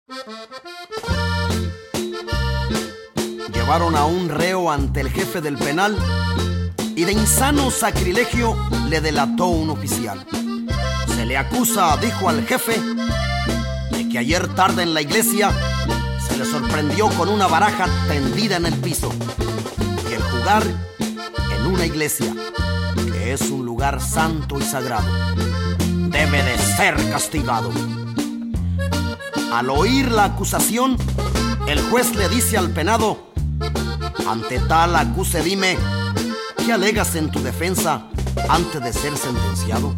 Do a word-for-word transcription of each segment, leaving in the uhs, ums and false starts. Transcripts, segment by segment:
Llevaron a un reo ante el jefe del penal y de insano sacrilegio le delató un oficial. Se le acusa, dijo al jefe, de que ayer tarde en la iglesia se le sorprendió con una baraja tendida en el piso y el jugar en una iglesia, que es un lugar santo y sagrado, debe de ser castigado. Al oír la acusación, el juez le dice al penado: ante tal acuse, dime, ¿qué alegas en tu defensa antes de ser sentenciado?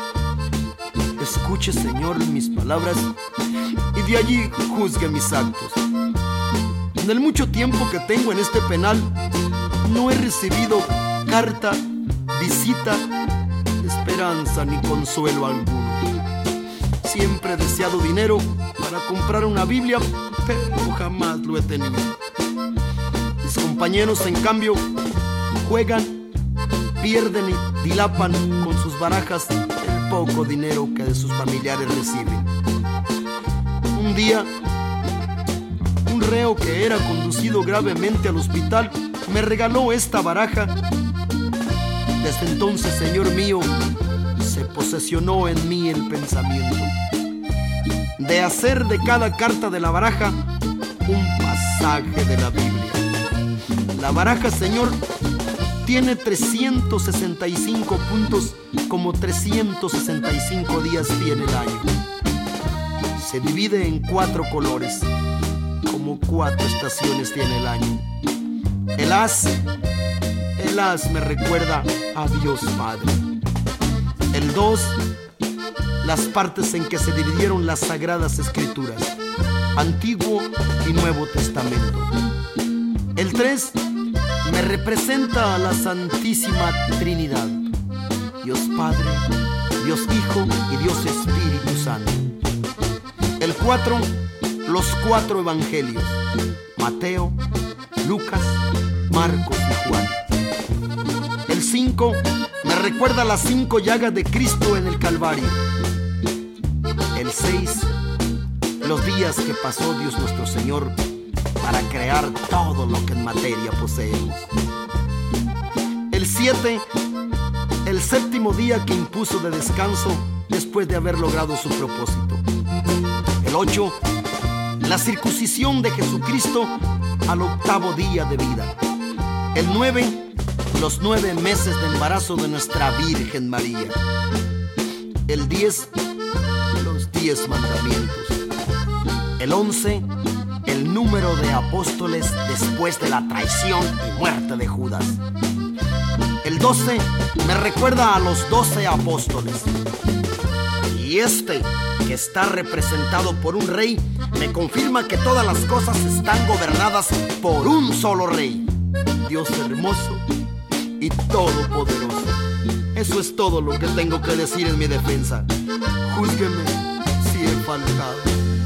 Escuche, señor, mis palabras y de allí juzgue mis actos. En el mucho tiempo que tengo en este penal, no he recibido carta, visita, esperanza ni consuelo alguno. Siempre he deseado dinero para comprar una Biblia, pero jamás lo he tenido. Mis compañeros, en cambio, juegan, pierden y dilapan con sus barajas el poco dinero que de sus familiares reciben. Un día, un reo que era conducido gravemente al hospital me regaló esta baraja. Desde entonces, Señor mío, se posesionó en mí el pensamiento de hacer de cada carta de la baraja un pasaje de la Biblia. La baraja, Señor, tiene trescientos sesenta y cinco puntos, como trescientos sesenta y cinco días tiene el año. Se divide en cuatro colores, como cuatro estaciones tiene el año. El haz, el haz me recuerda a Dios Padre. El dos, las partes en que se dividieron las Sagradas Escrituras, Antiguo y Nuevo Testamento. El tres me representa a la Santísima Trinidad, Dios Padre, Dios Hijo y Dios Espíritu Santo. El cuatro, los cuatro evangelios, Mateo, Lucas, Marcos y Juan. El cinco me recuerda las cinco llagas de Cristo en el Calvario. El seis, los días que pasó Dios nuestro Señor para crear todo lo que en materia poseemos. El siete, el séptimo día que impuso de descanso después de haber logrado su propósito. El ocho, la circuncisión de Jesucristo al octavo día de vida. El nueve, los nueve meses de embarazo de nuestra Virgen María. El diez, los diez mandamientos. El once, el número de apóstoles después de la traición y muerte de Judas. El doce me recuerda a los doce apóstoles. Y este, que está representado por un rey, me confirma que todas las cosas están gobernadas por un solo rey, Dios hermoso y todopoderoso. Eso es todo lo que tengo que decir en mi defensa. Júzgueme si he faltado.